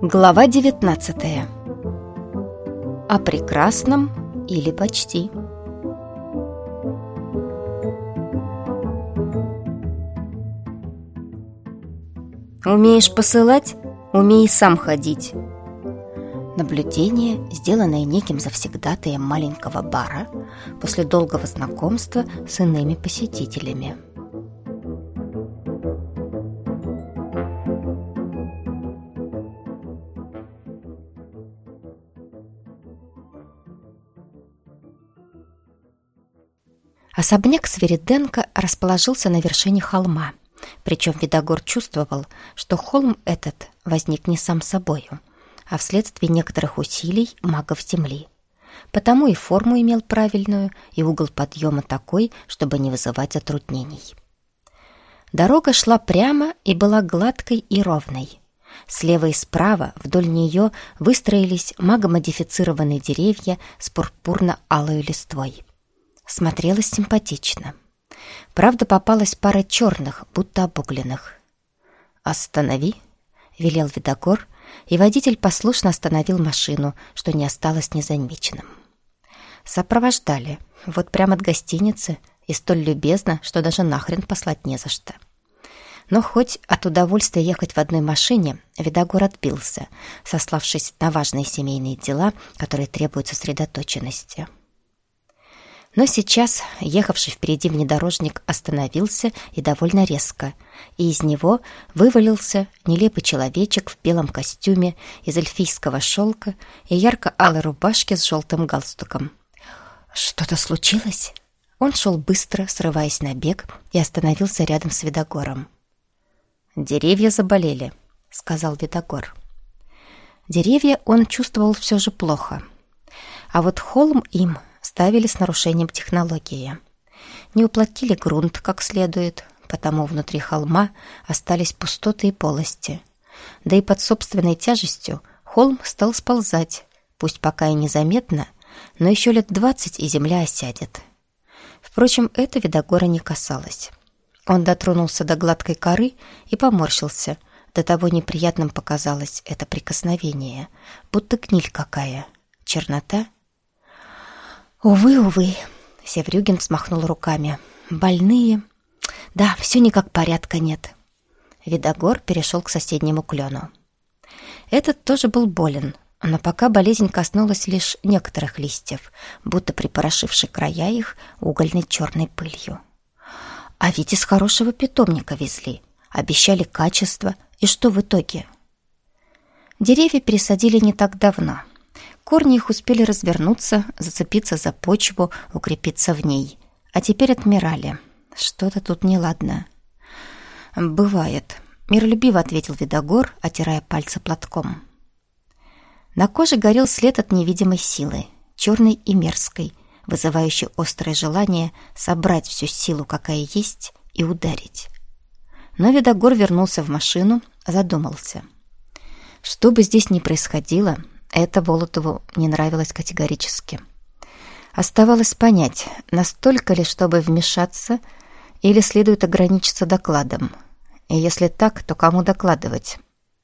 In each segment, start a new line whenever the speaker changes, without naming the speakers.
Глава 19. О прекрасном или почти. Умеешь посылать, умей сам ходить. Наблюдение, сделанное неким завсегдатаем маленького бара после долгого знакомства с иными посетителями. Особняк Свириденко расположился на вершине холма, причем Видогор чувствовал, что холм этот возник не сам собою, а вследствие некоторых усилий магов земли. Потому и форму имел правильную, и угол подъема такой, чтобы не вызывать затруднений. Дорога шла прямо и была гладкой и ровной. Слева и справа вдоль нее выстроились магомодифицированные деревья с пурпурно-алой листвой. Смотрелось симпатично. Правда, попалась пара черных, будто обугленных. «Останови!» — велел Видогор, и водитель послушно остановил машину, что не осталось незамеченным. Сопровождали, вот прямо от гостиницы, и столь любезно, что даже нахрен послать не за что. Но хоть от удовольствия ехать в одной машине Видогор отбился, сославшись на важные семейные дела, которые требуют сосредоточенности. Но сейчас ехавший впереди внедорожник остановился и довольно резко, и из него вывалился нелепый человечек в белом костюме из эльфийского шелка и ярко-алой рубашке с желтым галстуком. «Что-то случилось?» Он шел быстро, срываясь на бег, и остановился рядом с Видогором. «Деревья заболели», — сказал Видогор. Деревья он чувствовал все же плохо, а вот холм им ставили с нарушением технологии. Не уплотнили грунт как следует, потому внутри холма остались пустоты и полости. Да и под собственной тяжестью холм стал сползать, пусть пока и незаметно, но еще лет 20 и земля осядет. Впрочем, это Видогора не касалось. Он дотронулся до гладкой коры и поморщился. До того неприятным показалось это прикосновение, будто гниль какая. Чернота? «Увы, увы», — Севрюгин взмахнул руками. «Больные? Да, все никак порядка нет». Видогор перешел к соседнему клену. Этот тоже был болен, но пока болезнь коснулась лишь некоторых листьев, будто припорошивший края их угольной черной пылью. А ведь из хорошего питомника везли, обещали качество, и что в итоге? Деревья пересадили не так давно. Корни их успели развернуться, зацепиться за почву, укрепиться в ней. А теперь отмирали. Что-то тут неладно. «Бывает», — миролюбиво ответил Видогор, отирая пальцы платком. На коже горел след от невидимой силы, черной и мерзкой, вызывающей острое желание собрать всю силу, какая есть, и ударить. Но Видогор вернулся в машину, задумался. Что бы здесь ни происходило, это Волотову не нравилось категорически. Оставалось понять, настолько ли, чтобы вмешаться, или следует ограничиться докладом. И если так, то кому докладывать?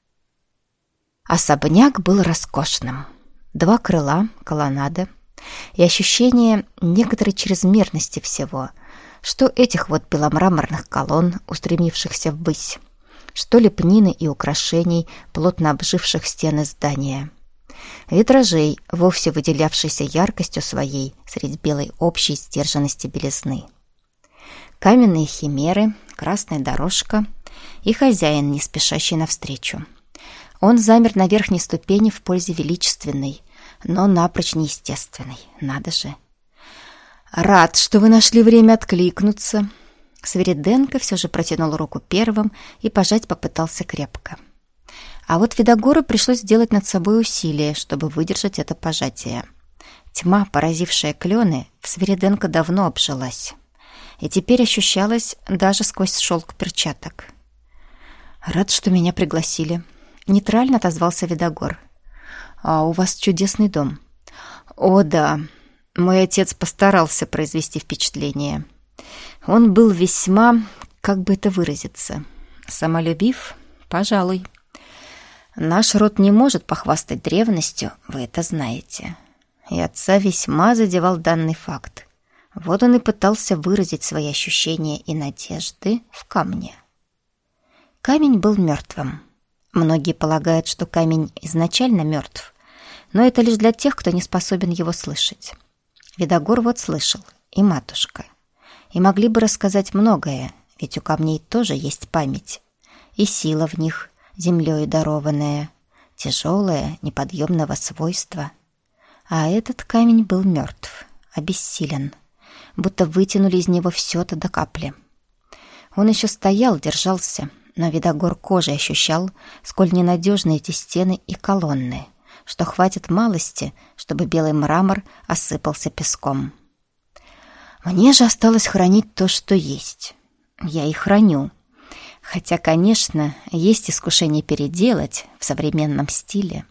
Особняк был роскошным. 2 крыла, колоннада и ощущение некоторой чрезмерности всего, что этих вот беломраморных колонн, устремившихся ввысь, что лепнины и украшений, плотно обживших стены здания. Витражей, вовсе выделявшейся яркостью своей среди белой общей сдержанности белизны. Каменные химеры, красная дорожка и хозяин, не спешащий навстречу. Он замер на верхней ступени в позе величественной, но напрочь неестественной. Надо же! «Рад, что вы нашли время откликнуться». Свириденко все же протянул руку первым и пожать попытался крепко. А вот Видогору пришлось сделать над собой усилие, чтобы выдержать это пожатие. Тьма, поразившая клены, в Свириденко давно обжилась, и теперь ощущалась даже сквозь шелк перчаток. «Рад, что меня пригласили», — нейтрально отозвался Видогор. «А у вас чудесный дом». «О, да, мой отец постарался произвести впечатление. Он был весьма, как бы это выразиться, самолюбив, пожалуй». Наш род не может похвастать древностью, вы это знаете. И отца весьма задевал данный факт. Вот он и пытался выразить свои ощущения и надежды в камне. Камень был мертвым. Многие полагают, что камень изначально мертв, но это лишь для тех, кто не способен его слышать. Видогор вот слышал, и матушка. И могли бы рассказать многое, ведь у камней тоже есть память. И сила в них, землей дарованная, тяжелая, неподъемного свойства. А этот камень был мертв, обессилен, будто вытянули из него все-то до капли. Он еще стоял, держался, но Видогор кожей ощущал, сколь ненадежны эти стены и колонны, что хватит малости, чтобы белый мрамор осыпался песком. Мне же осталось хранить то, что есть. Я и храню. Хотя, конечно, есть искушение переделать в современном стиле.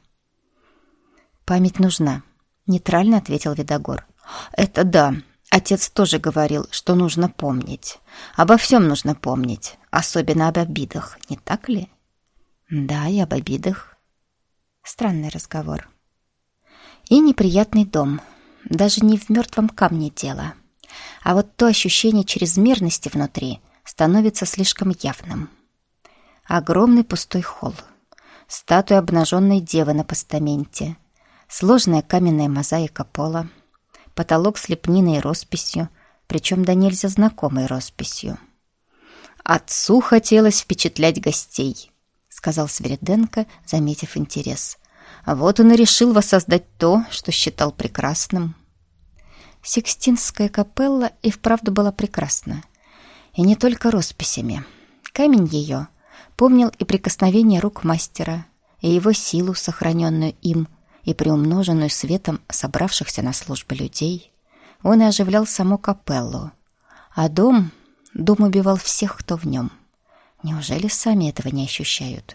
«Память нужна», — нейтрально ответил Видогор. «Это да. Отец тоже говорил, что нужно помнить. Обо всем нужно помнить, особенно об обидах, не так ли?» «Да, и об обидах». Странный разговор. И неприятный дом. Даже не в мертвом камне дело. А вот то ощущение чрезмерности внутри становится слишком явным. Огромный пустой холл. Статуя обнаженной девы на постаменте. Сложная каменная мозаика пола. Потолок с лепниной и росписью, причем да нельзя знакомой росписью. «Отцу хотелось впечатлять гостей», — сказал Свириденко, заметив интерес. «Вот он и решил воссоздать то, что считал прекрасным». Сикстинская капелла и вправду была прекрасна. И не только росписями. Камень ее помнил и прикосновение рук мастера, и его силу, сохраненную им, и приумноженную светом собравшихся на службу людей. Он и оживлял саму капеллу. А дом убивал всех, кто в нем. Неужели сами этого не ощущают?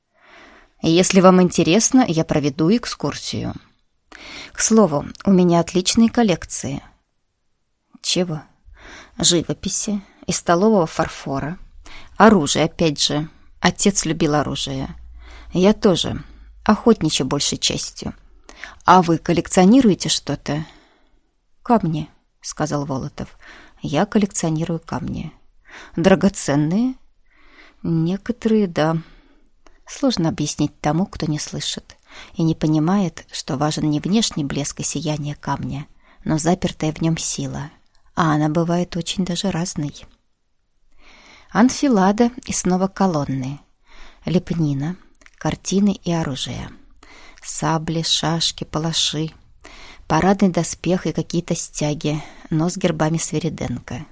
Если вам интересно, я проведу экскурсию. К слову, у меня отличные коллекции. Чего? Живописи, из столового фарфора. Оружие, опять же. Отец любил оружие. Я тоже. Охотничья большей частью. А вы коллекционируете что-то? Камни, сказал Волотов. Я коллекционирую камни. Драгоценные? Некоторые, да. Сложно объяснить тому, кто не слышит и не понимает, что важен не внешний блеск и сияние камня, но запертая в нем сила. А она бывает очень даже разной. Анфилада и снова колонны. Лепнина, картины и оружие. Сабли, шашки, палаши. Парадный доспех и какие-то стяги, но с гербами Свириденко.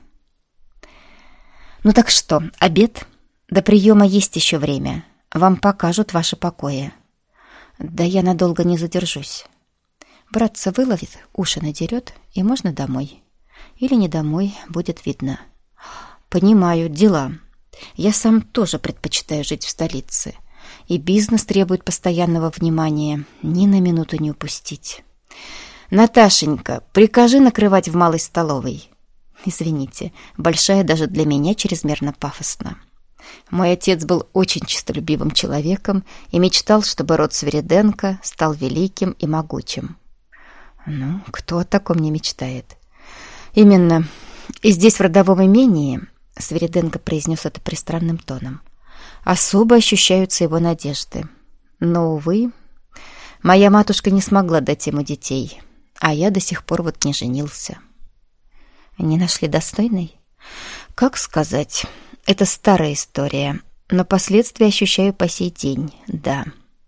«Ну так что, обед? До приема есть еще время. Вам покажут ваши покои». «Да я надолго не задержусь. Братца выловит, уши надерет, и можно домой. Или не домой, будет видно». «Понимаю, дела. Я сам тоже предпочитаю жить в столице. И бизнес требует постоянного внимания, ни на минуту не упустить. Наташенька, прикажи накрывать в малой столовой». Извините, большая даже для меня чрезмерно пафосно. Мой отец был очень честолюбивым человеком и мечтал, чтобы род Свириденко стал великим и могучим. Ну, кто о таком не мечтает? Именно. И здесь, в родовом имении, Свириденко произнес это пристранным тоном, особо ощущаются его надежды. Но, увы, моя матушка не смогла дать ему детей, а я до сих пор вот не женился. Не нашли достойной? Как сказать? Это старая история, но последствия ощущаю по сей день, да.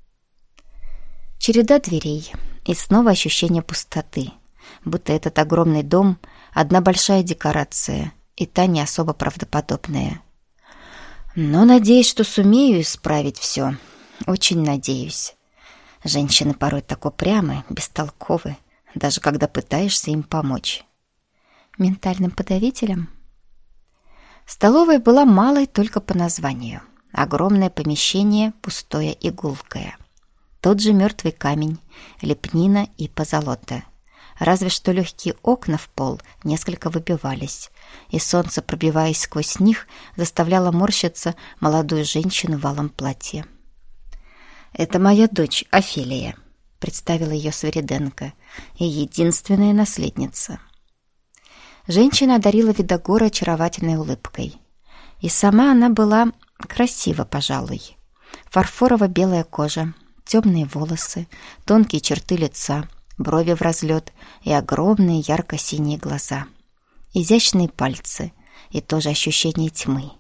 Череда дверей и снова ощущение пустоты, будто этот огромный дом — одна большая декорация, и та не особо правдоподобная. Но надеюсь, что сумею исправить все. Очень надеюсь. Женщины порой так упрямы, бестолковы, даже когда пытаешься им помочь. Ментальным подавителем? Столовая была малой только по названию. Огромное помещение, пустое и гулкое. Тот же мертвый камень, лепнина и позолота. Разве что легкие окна в пол несколько выбивались, и солнце, пробиваясь сквозь них, заставляло морщиться молодую женщину в алом платье. «Это моя дочь Офелия», — представила ее Свириденко, «и единственная наследница». Женщина одарила Видогора очаровательной улыбкой. И сама она была красива, пожалуй. Фарфорово-белая кожа, темные волосы, тонкие черты лица, брови в разлет и огромные ярко-синие глаза. Изящные пальцы и тоже ощущение тьмы.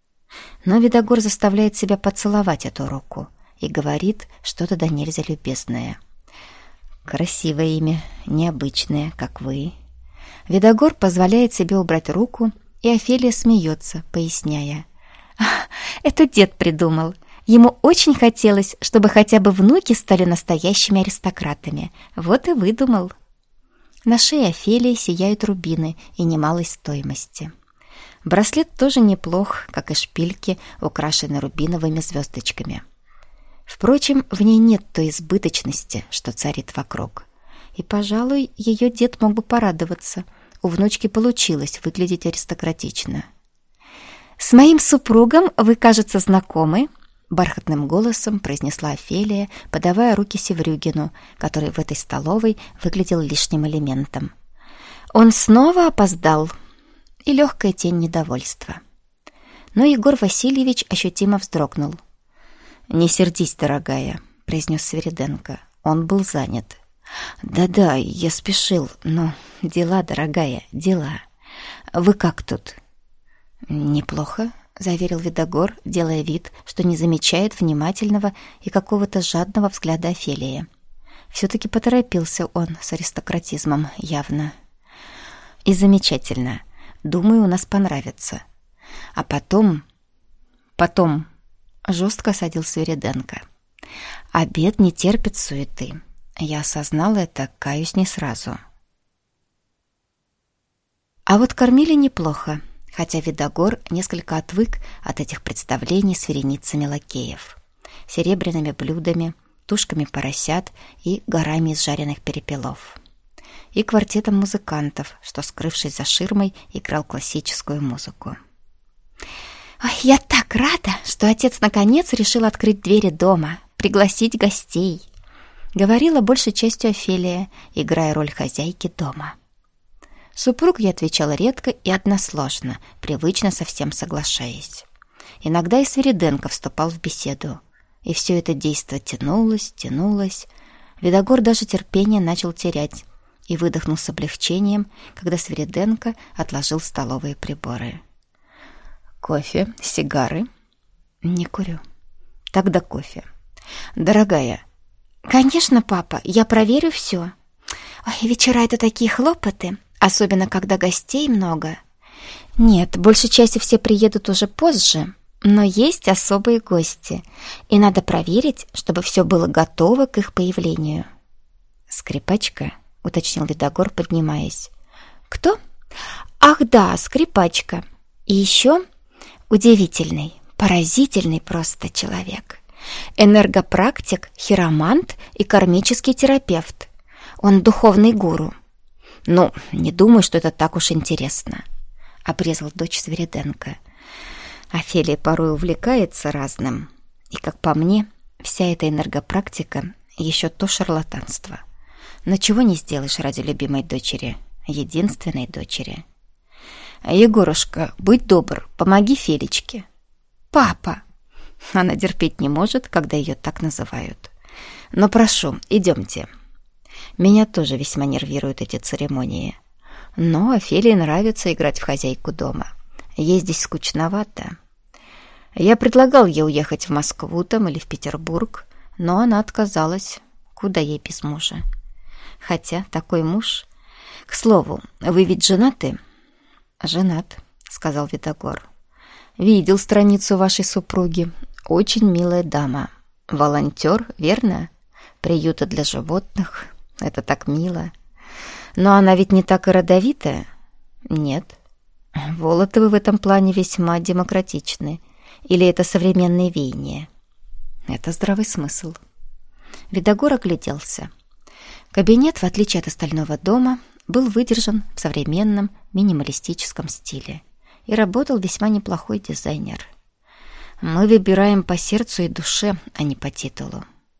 Но Видогор заставляет себя поцеловать эту руку и говорит что-то да нельзя любезное. «Красивое имя, необычное, как вы». Видогор позволяет себе убрать руку, и Офелия смеется, поясняя. «Это дед придумал. Ему очень хотелось, чтобы хотя бы внуки стали настоящими аристократами. Вот и выдумал». На шее Офелии сияют рубины и немалой стоимости. Браслет тоже неплох, как и шпильки, украшенные рубиновыми звездочками. Впрочем, в ней нет той избыточности, что царит вокруг. И, пожалуй, ее дед мог бы порадоваться. У внучки получилось выглядеть аристократично. «С моим супругом вы, кажется, знакомы?» — бархатным голосом произнесла Офелия, подавая руки Севрюгину, который в этой столовой выглядел лишним элементом. «Он снова опоздал?» И легкая тень недовольства. Но Егор Васильевич ощутимо вздрогнул. «Не сердись, дорогая», — произнес Свириденко. «Он был занят». «Да-да, я спешил, но дела, дорогая, дела. Вы как тут?» «Неплохо», — заверил Видогор, делая вид, что не замечает внимательного и какого-то жадного взгляда Офелии. Все-таки поторопился он с аристократизмом, явно. «И замечательно. Думаю, у нас понравится. А потом...» «Потом...» — жестко осадил Свириденко. «Обед не терпит суеты. Я осознал это, каюсь, не сразу». А вот кормили неплохо, хотя Видогор несколько отвык от этих представлений с вереницами лакеев, серебряными блюдами, тушками поросят и горами из жареных перепелов. И квартетом музыкантов, что, скрывшись за ширмой, играл классическую музыку. «Ой, я так рада, что отец наконец решил открыть двери дома, пригласить гостей», — говорила большей частью Офелия, играя роль хозяйки дома. Супруг ей отвечал редко и односложно, привычно со всем соглашаясь. Иногда и Свириденко вступал в беседу. И все это действо тянулось. Видогор даже терпение начал терять и выдохнул с облегчением, когда Свириденко отложил столовые приборы. «Кофе? Сигары?» «Не курю». «Тогда кофе». «Дорогая». «Конечно, папа, я проверю все». «Ой, вечера — это такие хлопоты, особенно когда гостей много». «Нет, большей частью все приедут уже позже, но есть особые гости, и надо проверить, чтобы все было готово к их появлению». «Скрипачка?» — уточнил Видогор, поднимаясь. «Кто? Ах да, скрипачка. И еще удивительный, поразительный просто человек. Энергопрактик, хиромант и кармический терапевт. Он духовный гуру». «Ну, не думаю, что это так уж интересно», — обрезал дочь Свириденко. «Офелия порой увлекается разным. И, как по мне, вся эта энергопрактика еще то шарлатанство. Но чего не сделаешь ради любимой дочери, единственной дочери». «Егорушка, будь добр, помоги Фелечке». «Папа!» Она терпеть не может, когда ее так называют. «Но прошу, идемте». Меня тоже весьма нервируют эти церемонии. Но Офелии нравится играть в хозяйку дома. Ей здесь скучновато. Я предлагал ей уехать в Москву там или в Петербург, но она отказалась. Куда ей без мужа? Хотя такой муж... К слову, вы ведь женаты? «Женат», — сказал Видогор. «Видел страницу вашей супруги. Очень милая дама. Волонтер, верно? Приюта для животных. Это так мило. Но она ведь не так и родовитая?» «Нет». «Волотовы в этом плане весьма демократичны. Или это современные веяния?» «Это здравый смысл». Видогор огляделся. Кабинет, в отличие от остального дома, был выдержан в современном минималистическом стиле и работал весьма неплохой дизайнер. «Мы выбираем по сердцу и душе, а не по титулу».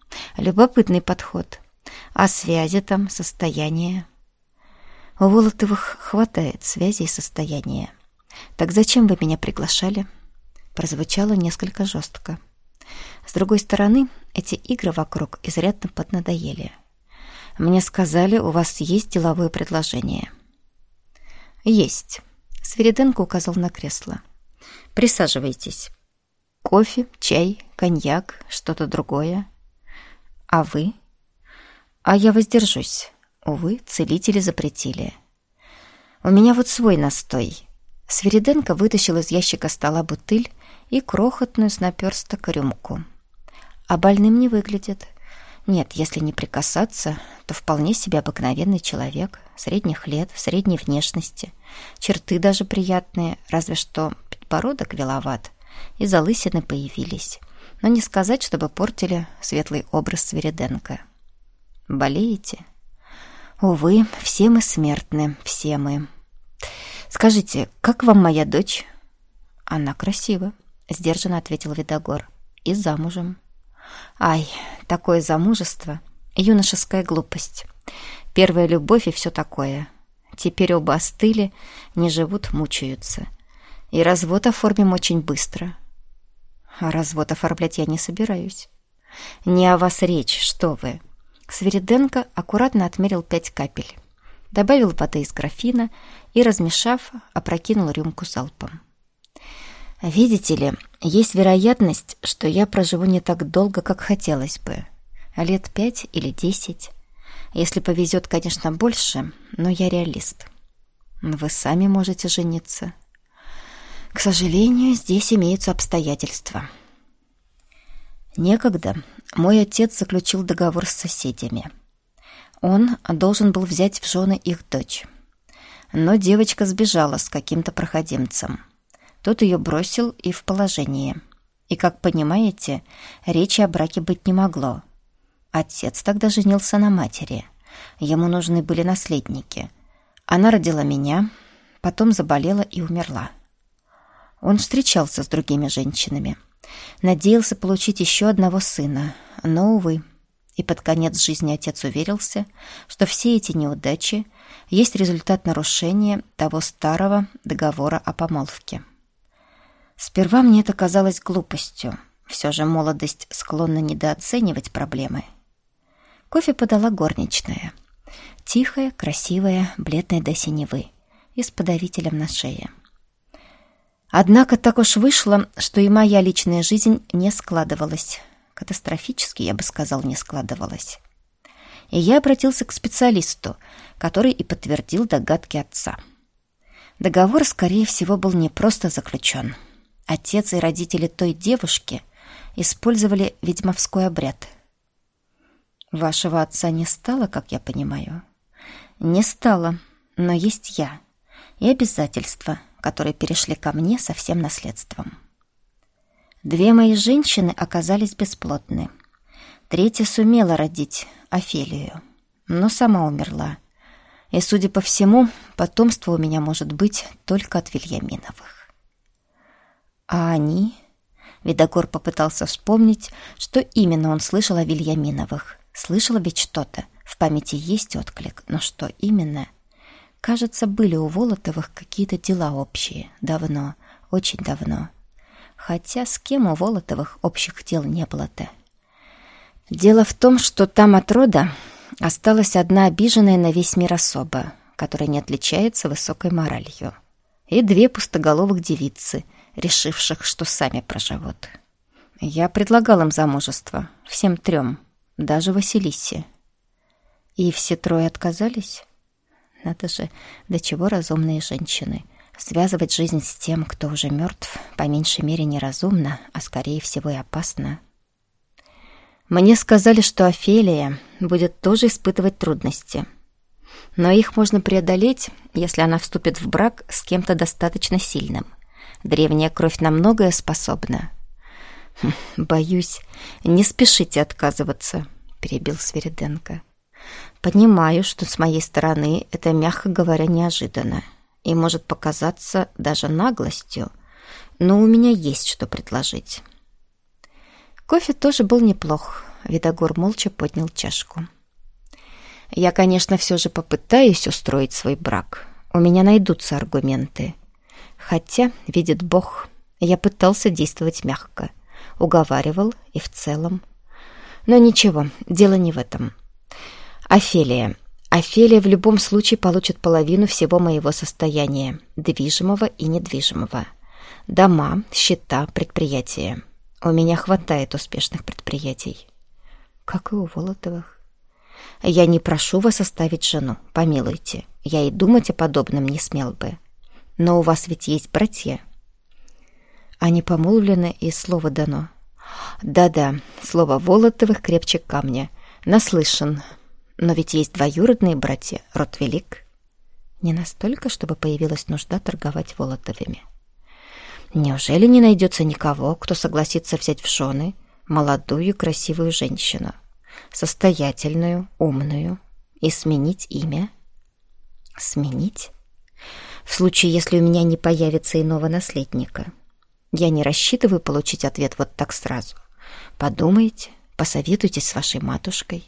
Любопытный подход. А связи там, состояние? У Волотовых хватает связей и состояния. Так зачем вы меня приглашали? Прозвучало несколько жестко. С другой стороны, эти игры вокруг изрядно поднадоели. Мне сказали, у вас есть деловое предложение. Есть. Свириденко указал на кресло. Присаживайтесь. Кофе, чай, коньяк, что-то другое. А вы? А я воздержусь. Увы, целители запретили. У меня вот свой настой. Свириденко вытащил из ящика стола бутыль и крохотную с наперсток рюмку. А больным не выглядит. Нет, если не прикасаться, то вполне себе обыкновенный человек, средних лет, средней внешности. Черты даже приятные, разве что подбородок виловат, и залысины появились. Но не сказать, чтобы портили светлый образ Свириденко. Болеете? Увы, все мы смертны, все мы. Скажите, как вам моя дочь? Она красива, сдержанно ответил Видогор. И замужем. Ай, такое замужество, юношеская глупость. Первая любовь и все такое. Теперь оба остыли, не живут, мучаются. И развод оформим очень быстро. А развод оформлять я не собираюсь. Не о вас речь, что вы. Свириденко аккуратно отмерил 5 капель. Добавил воды из графина и, размешав, опрокинул рюмку залпом. Видите ли, есть вероятность, что я проживу не так долго, как хотелось бы. Лет 5 или 10. Если повезет, конечно, больше, но я реалист. Вы сами можете жениться. К сожалению, здесь имеются обстоятельства. Некогда мой отец заключил договор с соседями. Он должен был взять в жены их дочь. Но девочка сбежала с каким-то проходимцем. Тот ее бросил и в положении. И, как понимаете, речи о браке быть не могло. Отец тогда женился на матери. Ему нужны были наследники. Она родила меня, потом заболела и умерла. Он встречался с другими женщинами. Надеялся получить еще одного сына, но, увы. И под конец жизни отец уверился, что все эти неудачи есть результат нарушения того старого договора о помолвке. Сперва мне это казалось глупостью. Все же молодость склонна недооценивать проблемы. Кофе подала горничная. Тихая, красивая, бледная до синевы и с подавителем на шее. Однако так уж вышло, что и моя личная жизнь не складывалась. Катастрофически, я бы сказал, не складывалась. И я обратился к специалисту, который и подтвердил догадки отца. Договор, скорее всего, был не просто заключен. Отец и родители той девушки использовали ведьмовской обряд. Вашего отца не стало, как я понимаю? Не стало, но есть я и обязательства, которые перешли ко мне со всем наследством. 2 мои женщины оказались бесплодны. 3 сумела родить Офелию, но сама умерла. И, судя по всему, потомство у меня может быть только от Вильяминовых. А они... Видогор попытался вспомнить, что именно он слышал о Вильяминовых. Слышал ведь что-то. В памяти есть отклик, но что именно? Кажется, были у Волотовых какие-то дела общие. Давно, очень давно. Хотя с кем у Волотовых общих дел не было-то? Дело в том, что там от рода осталась одна обиженная на весь мир особа, которая не отличается высокой моралью, и 2 пустоголовых девицы, решивших, что сами проживут. Я предлагал им замужество, всем 3, даже Василисе. И все 3 отказались? Надо же, до чего разумные женщины. Связывать жизнь с тем, кто уже мертв, по меньшей мере неразумно, а скорее всего и опасно. Мне сказали, что Офелия будет тоже испытывать трудности. Но их можно преодолеть, если она вступит в брак с кем-то достаточно сильным. Древняя кровь на многое способна. «Боюсь, не спешите отказываться», — перебил Свириденко. «Понимаю, что с моей стороны это, мягко говоря, неожиданно и может показаться даже наглостью, но у меня есть что предложить». Кофе тоже был неплох. Видогор молча поднял чашку. «Я, конечно, все же попытаюсь устроить свой брак. У меня найдутся аргументы. Хотя, видит Бог, я пытался действовать мягко. Уговаривал и в целом. Но ничего, дело не в этом. Офелия в любом случае получит половину всего моего состояния, движимого и недвижимого. Дома, счета, предприятия. У меня хватает успешных предприятий. Как и у Волотовых. Я не прошу вас оставить жену, помилуйте. Я и думать о подобном не смел бы. Но у вас ведь есть братья. Они помолвлены, и слово дано. Да-да, слово Волотовых крепче камня. Наслышан. Но ведь есть двоюродные братья, род велик. Не настолько, чтобы появилась нужда торговать Волотовыми. Неужели не найдется никого, кто согласится взять в жены молодую красивую женщину, состоятельную, умную, и сменить имя? Сменить? В случае, если у меня не появится иного наследника. Я не рассчитываю получить ответ вот так сразу. Подумайте, посоветуйтесь с вашей матушкой.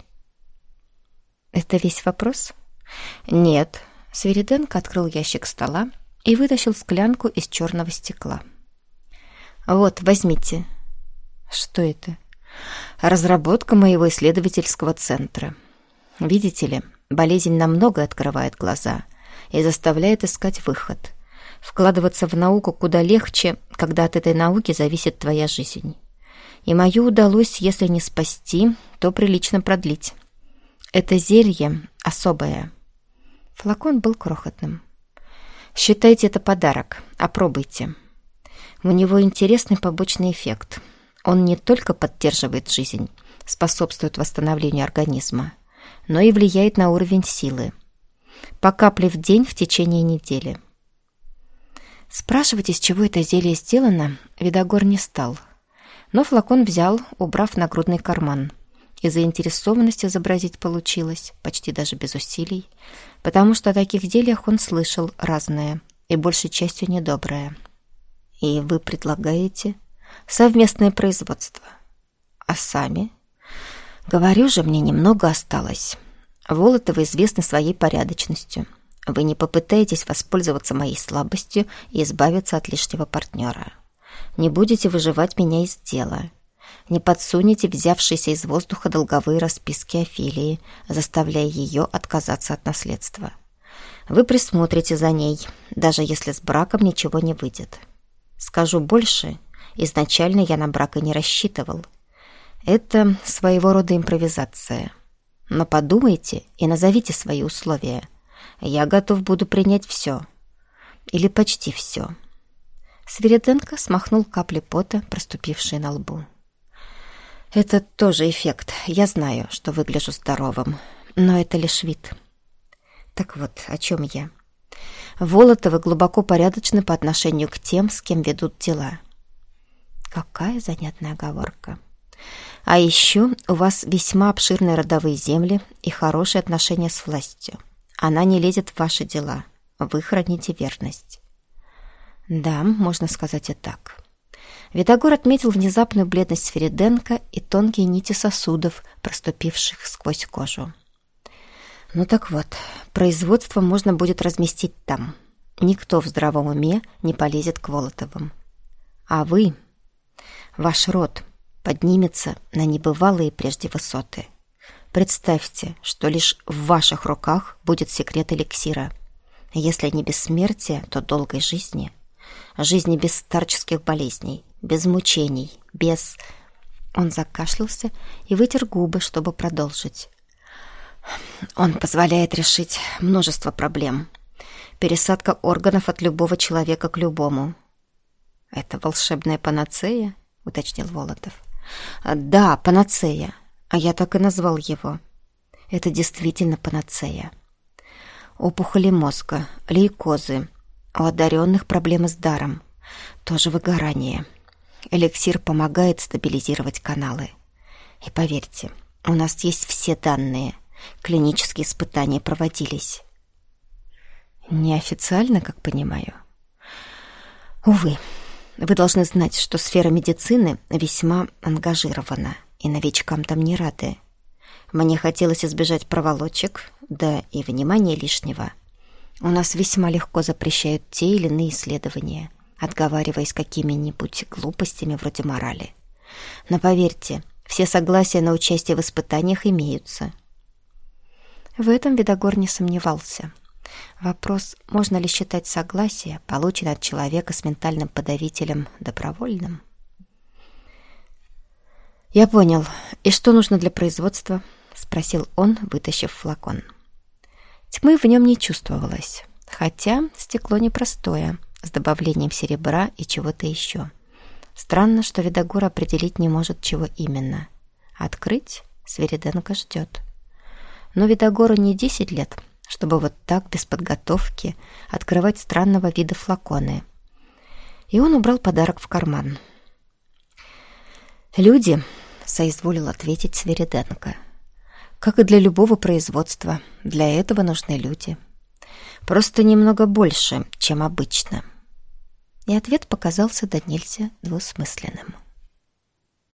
Это весь вопрос? Нет. Свириденко открыл ящик стола и вытащил склянку из черного стекла. Вот, возьмите. Что это? Разработка моего исследовательского центра. Видите ли, болезнь на многое открывает глаза и заставляет искать выход. Вкладываться в науку куда легче, когда от этой науки зависит твоя жизнь. И мою удалось, если не спасти, то прилично продлить. Это зелье особое. Флакон был крохотным. Считайте это подарок, опробуйте. У него интересный побочный эффект. Он не только поддерживает жизнь, способствует восстановлению организма, но и влияет на уровень силы. По капле в день в течение недели. Спрашивать, из чего это зелье сделано, Видогор не стал. Но флакон взял, убрав в нагрудный карман. И заинтересованность изобразить получилось, почти даже без усилий, потому что о таких зельях он слышал разное, и большей частью недоброе. И вы предлагаете совместное производство. А сами? Говорю же, мне немного осталось. Волотовы известны своей порядочностью. Вы не попытаетесь воспользоваться моей слабостью и избавиться от лишнего партнера. Не будете выживать меня из дела. Не подсунете взявшиеся из воздуха долговые расписки Офелии, заставляя ее отказаться от наследства. Вы присмотрите за ней, даже если с браком ничего не выйдет. Скажу больше, изначально я на брак и не рассчитывал. Это своего рода импровизация. Но подумайте и назовите свои условия. Я готов буду принять все. Или почти все. Свириденко смахнул капли пота, проступившие на лбу. Это тоже эффект. Я знаю, что выгляжу здоровым, но это лишь вид. Так вот, о чем я? Волотовы глубоко порядочны по отношению к тем, с кем ведут дела. Какая занятная оговорка. А еще у вас весьма обширные родовые земли и хорошие отношения с властью. Она не лезет в ваши дела. Вы храните верность. Да, можно сказать и так. Видогор отметил внезапную бледность Свириденко и тонкие нити сосудов, проступивших сквозь кожу. Ну так вот, производство можно будет разместить там. Никто в здравом уме не полезет к Волотовым. А вы, ваш род, поднимется на небывалые прежде высоты. Представьте, что лишь в ваших руках будет секрет эликсира. Если не бессмертие, то долгой жизни. Жизни без старческих болезней, без мучений, без... Он закашлялся и вытер губы, чтобы продолжить. Он позволяет решить множество проблем. Пересадка органов от любого человека к любому. «Это волшебная панацея?» — уточнил Волотов. «Да, панацея. А я так и назвал его. Это действительно панацея. Опухоли мозга, лейкозы, у одаренных проблемы с даром, тоже выгорание. Эликсир помогает стабилизировать каналы. И поверьте, у нас есть все данные. Клинические испытания проводились. Неофициально, как понимаю. Увы, вы должны знать, что сфера медицины весьма ангажирована, и новичкам там не рады. Мне хотелось избежать проволочек, да и внимания лишнего. У нас весьма легко запрещают те или иные исследования, отговариваясь какими-нибудь глупостями вроде морали. Но поверьте, все согласия на участие в испытаниях имеются. В этом Видогор не сомневался. Вопрос, можно ли считать согласие, полученное от человека с ментальным подавителем, добровольным? «Я понял. И что нужно для производства?» — спросил он, вытащив флакон. Тьмы в нем не чувствовалось, хотя стекло непростое, с добавлением серебра и чего-то еще. Странно, что Видогор определить не может, чего именно. Открыть Свириденко ждет. Но Видогору не 10 лет, чтобы вот так, без подготовки, открывать странного вида флаконы. И он убрал подарок в карман. «Люди», — соизволил ответить Свириденко, — «как и для любого производства, для этого нужны люди. Просто немного больше, чем обычно». И ответ показался до нельзя двусмысленным.